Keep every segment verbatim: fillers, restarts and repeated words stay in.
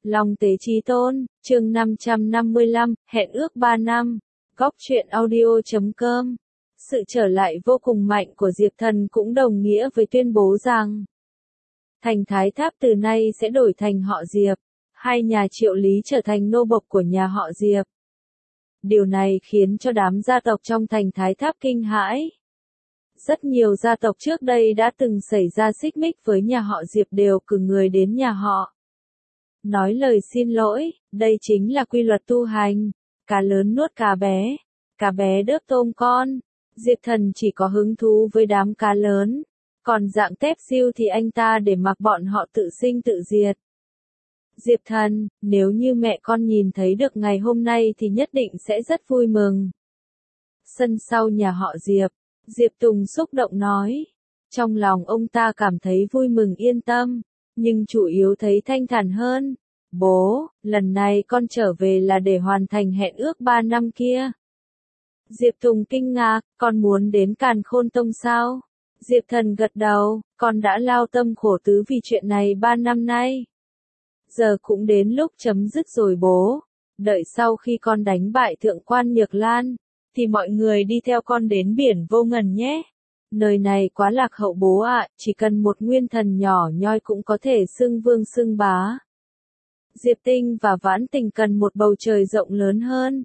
Long Tế Chí Tôn, chương năm trăm năm mươi lăm, hẹn ước ba năm. Góc truyện audio chấm com. Sự trở lại vô cùng mạnh của Diệp Thần cũng đồng nghĩa với tuyên bố rằng thành Thái Tháp từ nay sẽ đổi thành họ Diệp, hai nhà Triệu Lý trở thành nô bộc của nhà họ Diệp. Điều này khiến cho đám gia tộc trong thành Thái Tháp kinh hãi. Rất nhiều gia tộc trước đây đã từng xảy ra xích mích với nhà họ Diệp đều cử người đến nhà họ. Nói lời xin lỗi, đây chính là quy luật tu hành, cá lớn nuốt cá bé, cá bé đớp tôm con. Diệp Thần chỉ có hứng thú với đám cá lớn, còn dạng tép siêu thì anh ta để mặc bọn họ tự sinh tự diệt. Diệp Thần, nếu như mẹ con nhìn thấy được ngày hôm nay thì nhất định sẽ rất vui mừng. Sân sau nhà họ Diệp, Diệp Tùng xúc động nói. Trong lòng ông ta cảm thấy vui mừng yên tâm, nhưng chủ yếu thấy thanh thản hơn. Bố, lần này con trở về là để hoàn thành hẹn ước ba năm kia. Diệp Tùng kinh ngạc, con muốn đến Càn Khôn Tông sao? Diệp Thần gật đầu, con đã lao tâm khổ tứ vì chuyện này ba năm nay. Giờ cũng đến lúc chấm dứt rồi bố. Đợi sau khi con đánh bại Thượng quan Nhược Lan, thì mọi người đi theo con đến biển Vô Ngần nhé. Nơi này quá lạc hậu bố ạ, chỉ cần một nguyên thần nhỏ nhoi cũng có thể xưng vương xưng bá. Diệp Tinh và Vãn Tình cần một bầu trời rộng lớn hơn.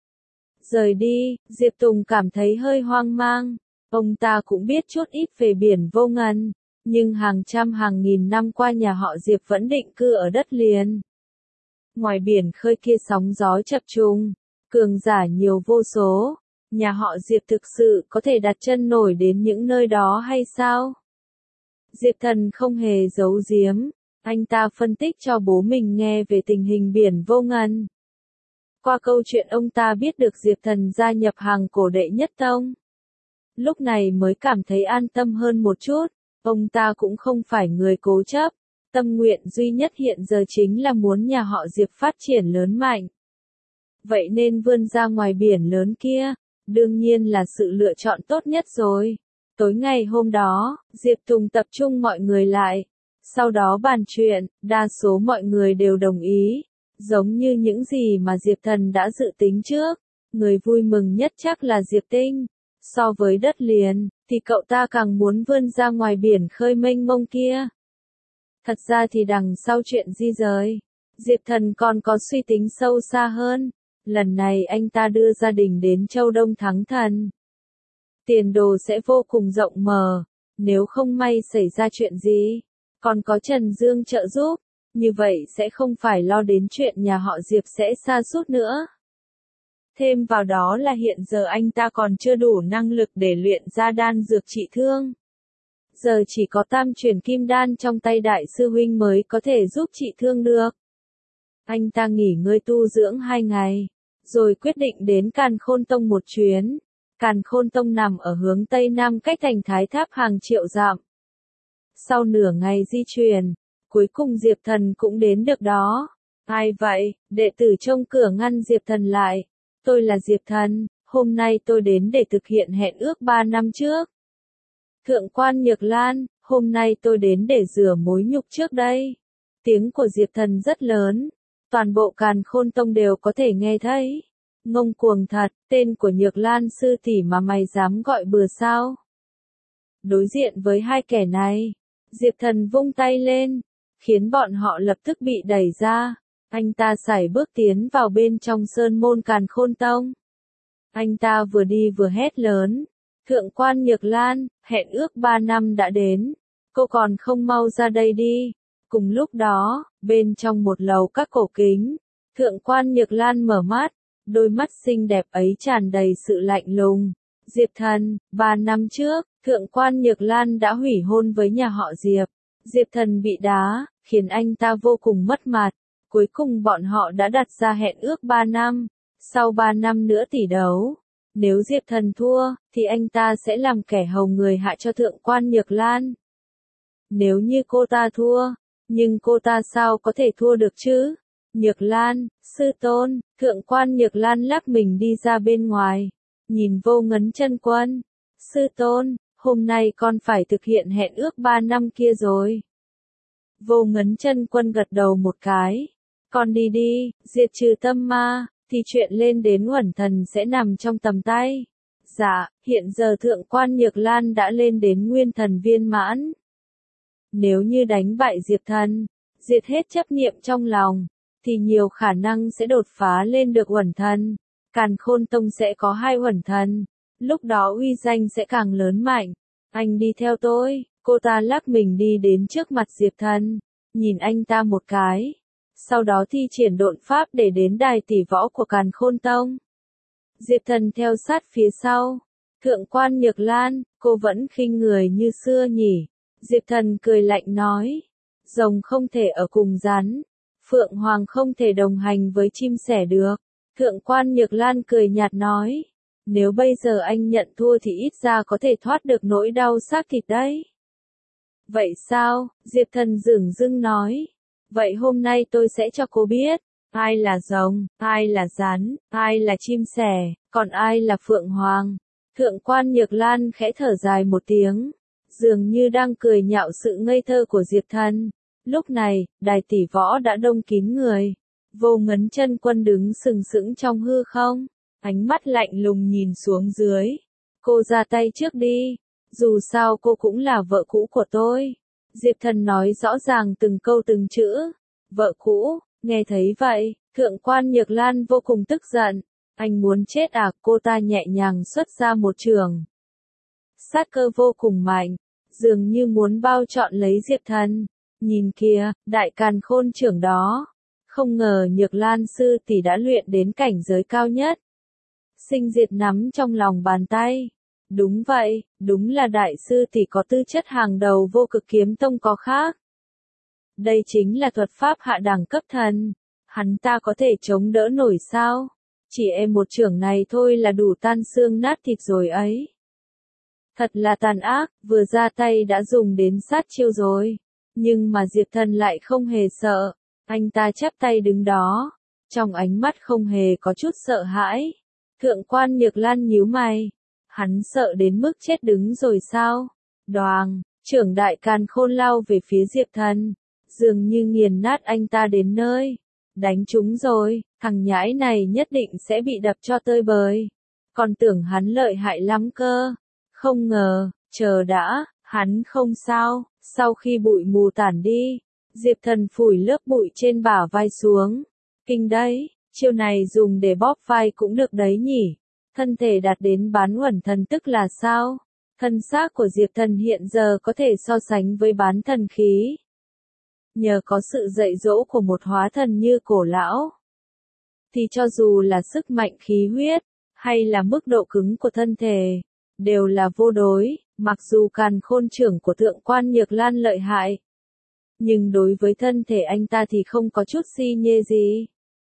Rời đi, Diệp Tùng cảm thấy hơi hoang mang. Ông ta cũng biết chút ít về biển Vô Ngần, nhưng hàng trăm hàng nghìn năm qua nhà họ Diệp vẫn định cư ở đất liền. Ngoài biển khơi kia sóng gió chập trùng, cường giả nhiều vô số. Nhà họ Diệp thực sự có thể đặt chân nổi đến những nơi đó hay sao? Diệp Thần không hề giấu giếm, anh ta phân tích cho bố mình nghe về tình hình biển Vô Ngần. Qua câu chuyện ông ta biết được Diệp Thần gia nhập hàng cổ đệ nhất tông. Lúc này mới cảm thấy an tâm hơn một chút, ông ta cũng không phải người cố chấp, tâm nguyện duy nhất hiện giờ chính là muốn nhà họ Diệp phát triển lớn mạnh. Vậy nên vươn ra ngoài biển lớn kia, đương nhiên là sự lựa chọn tốt nhất rồi. Tối ngày hôm đó, Diệp Tùng tập trung mọi người lại. Sau đó bàn chuyện, đa số mọi người đều đồng ý. Giống như những gì mà Diệp Thần đã dự tính trước. Người vui mừng nhất chắc là Diệp Tinh. So với đất liền, thì cậu ta càng muốn vươn ra ngoài biển khơi mênh mông kia. Thật ra thì đằng sau chuyện di rời, Diệp Thần còn có suy tính sâu xa hơn. Lần này anh ta đưa gia đình đến Châu Đông Thắng Thần. Tiền đồ sẽ vô cùng rộng mở, nếu không may xảy ra chuyện gì, còn có Trần Dương trợ giúp, như vậy sẽ không phải lo đến chuyện nhà họ Diệp sẽ sa sút nữa. Thêm vào đó là hiện giờ anh ta còn chưa đủ năng lực để luyện ra đan dược trị thương. Giờ chỉ có tam chuyển kim đan trong tay đại sư huynh mới có thể giúp trị thương được. Anh ta nghỉ ngơi tu dưỡng hai ngày, rồi quyết định đến Càn Khôn Tông một chuyến. Càn Khôn Tông nằm ở hướng Tây Nam cách thành Thái Tháp hàng triệu dặm. Sau nửa ngày di chuyển, cuối cùng Diệp Thần cũng đến được đó. Ai vậy? Đệ tử trông cửa ngăn Diệp Thần lại. Tôi là Diệp Thần, hôm nay tôi đến để thực hiện hẹn ước ba năm trước. Thượng quan Nhược Lan, hôm nay tôi đến để rửa mối nhục trước đây. Tiếng của Diệp Thần rất lớn, toàn bộ Càn Khôn Tông đều có thể nghe thấy. Ngông cuồng thật, tên của Nhược Lan sư tỷ mà mày dám gọi bừa sao? Đối diện với hai kẻ này, Diệp Thần vung tay lên, khiến bọn họ lập tức bị đẩy ra. Anh ta sải bước tiến vào bên trong sơn môn Càn Khôn Tông. Anh ta vừa đi vừa hét lớn. Thượng quan Nhược Lan, hẹn ước ba năm đã đến. Cô còn không mau ra đây đi. Cùng lúc đó, bên trong một lầu các cổ kính, Thượng quan Nhược Lan mở mắt. Đôi mắt xinh đẹp ấy tràn đầy sự lạnh lùng. Diệp Thần, ba năm trước, Thượng quan Nhược Lan đã hủy hôn với nhà họ Diệp. Diệp Thần bị đá, khiến anh ta vô cùng mất mặt. Cuối cùng bọn họ đã đặt ra hẹn ước ba năm. Sau ba năm nữa tỷ đấu. Nếu Diệp Thần thua, thì anh ta sẽ làm kẻ hầu người hạ cho Thượng quan Nhược Lan. Nếu như cô ta thua, nhưng cô ta sao có thể thua được chứ? Nhược Lan, sư tôn, Thượng quan Nhược Lan lắc mình đi ra bên ngoài, nhìn Vô Ngấn Chân Quân. Sư tôn, hôm nay con phải thực hiện hẹn ước ba năm kia rồi. Vô Ngấn Chân Quân gật đầu một cái. Con đi đi, diệt trừ tâm ma, thì chuyện lên đến Uẩn Thần sẽ nằm trong tầm tay. Dạ, hiện giờ Thượng quan Nhược Lan đã lên đến Nguyên Thần viên mãn. Nếu như đánh bại Diệp Thần, diệt hết chấp niệm trong lòng, thì nhiều khả năng sẽ đột phá lên được Uẩn Thần. Càn Khôn Tông sẽ có hai Uẩn Thần, lúc đó uy danh sẽ càng lớn mạnh. Anh đi theo tôi, cô ta lắc mình đi đến trước mặt Diệp Thần, nhìn anh ta một cái. Sau đó thi triển độn pháp để đến đài tỷ võ của Càn Khôn Tông. Diệp Thần theo sát phía sau. Thượng quan Nhược Lan, cô vẫn khinh người như xưa nhỉ? Diệp Thần cười lạnh nói. Rồng không thể ở cùng rắn. Phượng Hoàng không thể đồng hành với chim sẻ được. Thượng quan Nhược Lan cười nhạt nói. Nếu bây giờ anh nhận thua thì ít ra có thể thoát được nỗi đau xác thịt đấy. Vậy sao? Diệp Thần dửng dưng nói. Vậy hôm nay tôi sẽ cho cô biết, ai là rồng, ai là rắn, ai là chim sẻ, còn ai là phượng hoàng. Thượng quan Nhược Lan khẽ thở dài một tiếng, dường như đang cười nhạo sự ngây thơ của Diệp Thần. Lúc này, đài tỷ võ đã đông kín người. Vô Ngấn Chân Quân đứng sừng sững trong hư không, ánh mắt lạnh lùng nhìn xuống dưới. Cô ra tay trước đi, dù sao cô cũng là vợ cũ của tôi. Diệp Thần nói rõ ràng từng câu từng chữ. Vợ cũ, nghe thấy vậy, Thượng quan Nhược Lan vô cùng tức giận. Anh muốn chết à? Cô ta nhẹ nhàng xuất ra một trường. Sát cơ vô cùng mạnh, dường như muốn bao trọn lấy Diệp Thần. Nhìn kìa, đại càn khôn trưởng đó. Không ngờ Nhược Lan sư tỷ đã luyện đến cảnh giới cao nhất. Sinh diệt nắm trong lòng bàn tay. Đúng vậy, đúng là đại sư tỷ có tư chất hàng đầu Vô Cực Kiếm Tông có khác. Đây chính là thuật pháp hạ đẳng cấp thần. Hắn ta có thể chống đỡ nổi sao? Chỉ em một chưởng này thôi là đủ tan xương nát thịt rồi ấy. Thật là tàn ác, vừa ra tay đã dùng đến sát chiêu rồi. Nhưng mà Diệp Thần lại không hề sợ. Anh ta chắp tay đứng đó, trong ánh mắt không hề có chút sợ hãi. Thượng quan Nhược Lan nhíu mày. Hắn sợ đến mức chết đứng rồi sao? Đoàng, trưởng đại càn khôn lao về phía Diệp Thần, dường như nghiền nát anh ta đến nơi. Đánh trúng rồi, thằng nhãi này nhất định sẽ bị đập cho tơi bời. Còn tưởng hắn lợi hại lắm cơ. Không ngờ, chờ đã, hắn không sao. Sau khi bụi mù tản đi, Diệp Thần phủi lớp bụi trên bả vai xuống. Kinh đấy, chiêu này dùng để bóp vai cũng được đấy nhỉ. Thân thể đạt đến bán uẩn thần tức là sao? Thân xác của Diệp Thần hiện giờ có thể so sánh với bán thần khí. Nhờ có sự dạy dỗ của một hóa thần như cổ lão, thì cho dù là sức mạnh khí huyết, hay là mức độ cứng của thân thể, đều là vô đối. Mặc dù càn khôn trưởng của Thượng quan Nhược Lan lợi hại, nhưng đối với thân thể anh ta thì không có chút si nhê gì.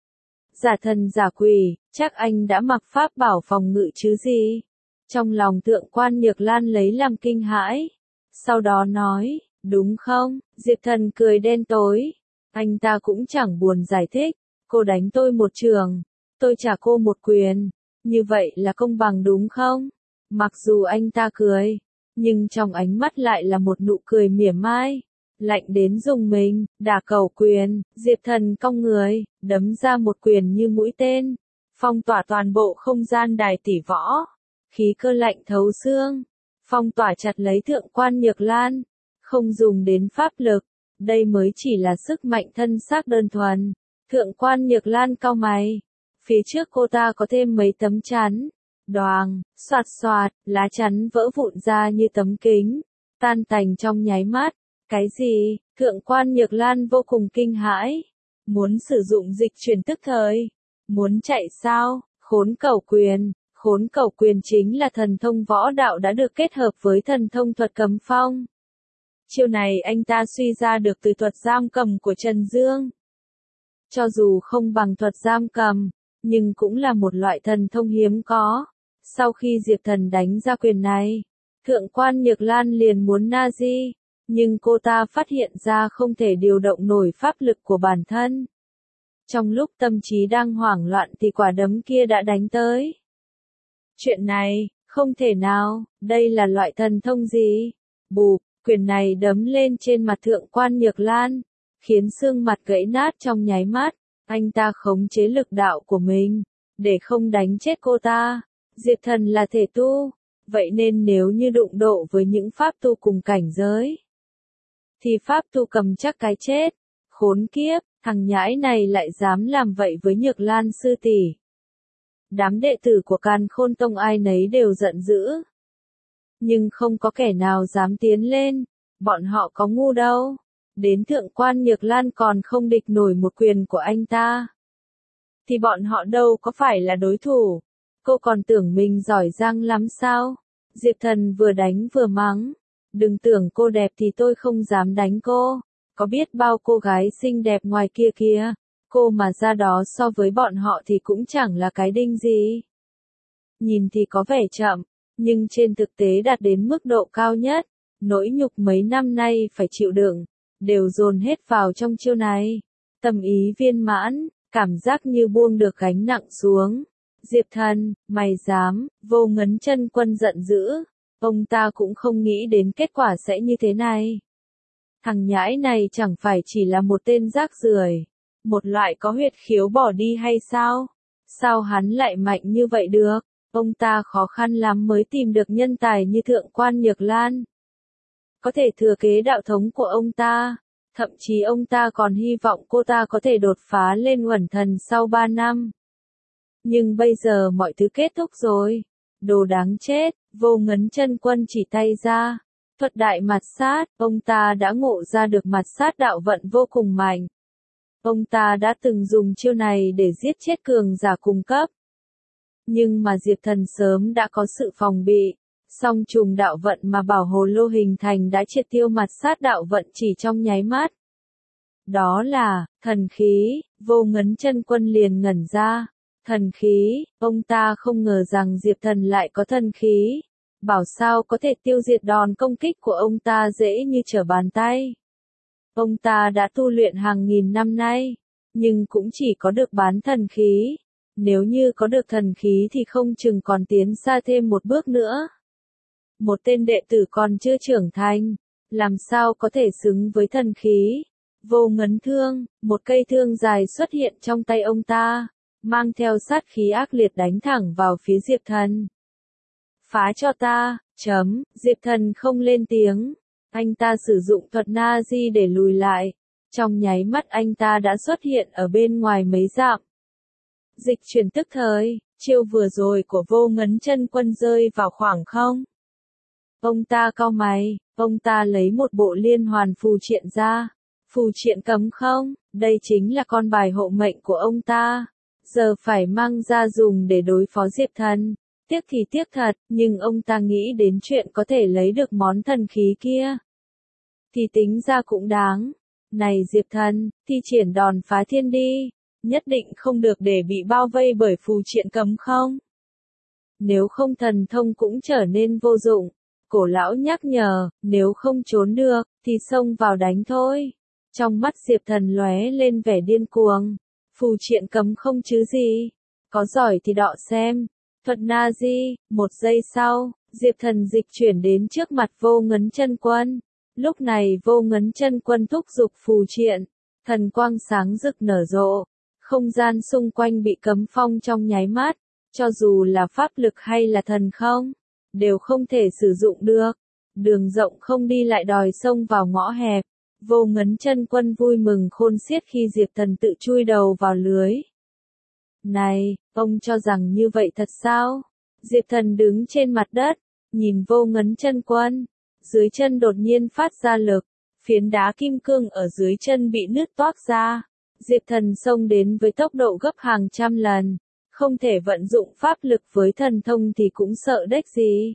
Giả thần giả quỷ, chắc anh đã mặc pháp bảo phòng ngự chứ gì? Trong lòng Thượng quan Nhược Lan lấy làm kinh hãi. Sau đó nói, đúng không? Diệp Thần cười đen tối. Anh ta cũng chẳng buồn giải thích. Cô đánh tôi một trường, tôi trả cô một quyền. Như vậy là công bằng đúng không? Mặc dù anh ta cười, nhưng trong ánh mắt lại là một nụ cười mỉa mai. Lạnh đến dùng mình, đả cầu quyền, Diệp Thần cong người, đấm ra một quyền như mũi tên, phong tỏa toàn bộ không gian đài tỷ võ. Khí cơ lạnh thấu xương, phong tỏa chặt lấy Thượng quan Nhược Lan, không dùng đến pháp lực, đây mới chỉ là sức mạnh thân xác đơn thuần. Thượng quan Nhược Lan cau mày, phía trước cô ta có thêm mấy tấm chắn. Đoàng, xoạt xoạt, lá chắn vỡ vụn ra như tấm kính, tan tành trong nháy mắt. Cái gì? Thượng quan Nhược Lan vô cùng kinh hãi. Muốn sử dụng dịch chuyển tức thời. Muốn chạy sao? Khốn cẩu quyền. Khốn cẩu quyền chính là thần thông võ đạo đã được kết hợp với thần thông thuật cầm phong. Chiêu này anh ta suy ra được từ thuật giam cầm của Trần Dương. Cho dù không bằng thuật giam cầm, nhưng cũng là một loại thần thông hiếm có. Sau khi Diệp Thần đánh ra quyền này, Thượng quan Nhược Lan liền muốn na di. Nhưng cô ta phát hiện ra không thể điều động nổi pháp lực của bản thân. Trong lúc tâm trí đang hoảng loạn thì quả đấm kia đã đánh tới. Chuyện này, không thể nào, đây là loại thần thông gì? Bụp, quyền này đấm lên trên mặt Thượng quan Nhược Lan, khiến xương mặt gãy nát trong nháy mắt. Anh ta khống chế lực đạo của mình, để không đánh chết cô ta. Diệp Thần là thể tu, vậy nên nếu như đụng độ với những pháp tu cùng cảnh giới, thì pháp tu cầm chắc cái chết. Khốn kiếp, thằng nhãi này lại dám làm vậy với Nhược Lan sư tỷ. Đám đệ tử của Càn Khôn Tông ai nấy đều giận dữ. Nhưng không có kẻ nào dám tiến lên, bọn họ có ngu đâu. Đến thượng quan Nhược Lan còn không địch nổi một quyền của anh ta, thì bọn họ đâu có phải là đối thủ. Cô còn tưởng mình giỏi giang lắm sao? Diệp Thần vừa đánh vừa mắng. Đừng tưởng cô đẹp thì tôi không dám đánh cô. Có biết bao cô gái xinh đẹp ngoài kia kìa. Cô mà ra đó so với bọn họ thì cũng chẳng là cái đinh gì. Nhìn thì có vẻ chậm, nhưng trên thực tế đạt đến mức độ cao nhất. Nỗi nhục mấy năm nay phải chịu đựng, đều dồn hết vào trong chiêu này. Tâm ý viên mãn, cảm giác như buông được gánh nặng xuống. Diệp Thần, mày dám? Vô Ngấn Chân Quân giận dữ. Ông ta cũng không nghĩ đến kết quả sẽ như thế này. Thằng nhãi này chẳng phải chỉ là một tên rác rưởi, một loại có huyết khiếu bỏ đi hay sao? Sao hắn lại mạnh như vậy được? Ông ta khó khăn lắm mới tìm được nhân tài như thượng quan Nhược Lan, có thể thừa kế đạo thống của ông ta. Thậm chí ông ta còn hy vọng cô ta có thể đột phá lên Uẩn Thần sau ba năm. Nhưng bây giờ mọi thứ kết thúc rồi. Đồ đáng chết, Vô Ngấn Chân Quân chỉ tay ra. Thuật đại mạt sát, ông ta đã ngộ ra được mạt sát đạo vận vô cùng mạnh. Ông ta đã từng dùng chiêu này để giết chết cường giả cùng cấp. Nhưng mà Diệp Thần sớm đã có sự phòng bị. Song trùng đạo vận mà bảo hồ lô hình thành đã triệt tiêu mạt sát đạo vận chỉ trong nháy mắt. Đó là, thần khí. Vô Ngấn Chân Quân liền ngẩn ra. Thần khí, ông ta không ngờ rằng Diệp Thần lại có thần khí. Bảo sao có thể tiêu diệt đòn công kích của ông ta dễ như trở bàn tay. Ông ta đã tu luyện hàng nghìn năm nay, nhưng cũng chỉ có được bán thần khí. Nếu như có được thần khí thì không chừng còn tiến xa thêm một bước nữa. Một tên đệ tử còn chưa trưởng thành, làm sao có thể xứng với thần khí? Vô Ngấn Thương, một cây thương dài xuất hiện trong tay ông ta, mang theo sát khí ác liệt đánh thẳng vào phía Diệp Thần. Phá cho ta, chấm, Diệp Thần không lên tiếng. Anh ta sử dụng thuật na di để lùi lại. Trong nháy mắt anh ta đã xuất hiện ở bên ngoài mấy dặm. Dịch chuyển tức thời, chiêu vừa rồi của Vô Ngấn Chân Quân rơi vào khoảng không. Ông ta cau mày, ông ta lấy một bộ liên hoàn phù triện ra. Phù triện cấm không, đây chính là con bài hộ mệnh của ông ta. Giờ phải mang ra dùng để đối phó Diệp Thần. Tiếc thì tiếc thật, nhưng ông ta nghĩ đến chuyện có thể lấy được món thần khí kia. Thì tính ra cũng đáng. Này Diệp Thần, thi triển đòn phá thiên đi. Nhất định không được để bị bao vây bởi phù triện cấm không. Nếu không thần thông cũng trở nên vô dụng. Cổ lão nhắc nhở, nếu không trốn được, thì xông vào đánh thôi. Trong mắt Diệp Thần lóe lên vẻ điên cuồng. Phù triện cấm không chứ gì. Có giỏi thì đọ xem. Thuật na di, một giây sau, Diệp Thần dịch chuyển đến trước mặt Vô Ngấn Chân Quân. Lúc này Vô Ngấn Chân Quân thúc giục phù triện, thần quang sáng rực nở rộ, không gian xung quanh bị cấm phong trong nháy mắt, cho dù là pháp lực hay là thần không, đều không thể sử dụng được. Đường rộng không đi lại đòi xông vào ngõ hẹp. Vô Ngấn Chân Quân vui mừng khôn xiết khi Diệp Thần tự chui đầu vào lưới. Này, ông cho rằng như vậy thật sao? Diệp Thần đứng trên mặt đất, nhìn Vô Ngấn Chân Quân. Dưới chân đột nhiên phát ra lực, phiến đá kim cương ở dưới chân bị nứt toác ra. Diệp Thần xông đến với tốc độ gấp hàng trăm lần. Không thể vận dụng pháp lực với thần thông thì cũng sợ đếch gì.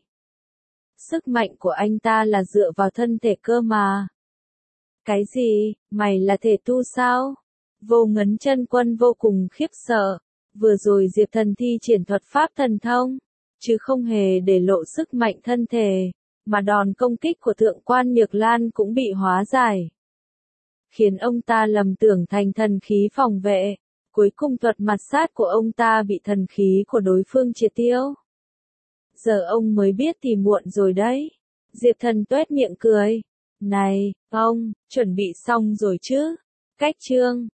Sức mạnh của anh ta là dựa vào thân thể cơ mà. Cái gì, mày là thể tu sao? Vô Ngấn Chân Quân vô cùng khiếp sợ. Vừa rồi Diệp Thần thi triển thuật pháp thần thông, chứ không hề để lộ sức mạnh thân thể, mà đòn công kích của thượng quan Nhược Lan cũng bị hóa giải. Khiến ông ta lầm tưởng thành thần khí phòng vệ, cuối cùng thuật mạt sát của ông ta bị thần khí của đối phương triệt tiêu. Giờ ông mới biết thì muộn rồi đấy. Diệp Thần tuét miệng cười. Này, ông, chuẩn bị xong rồi chứ? Cách chương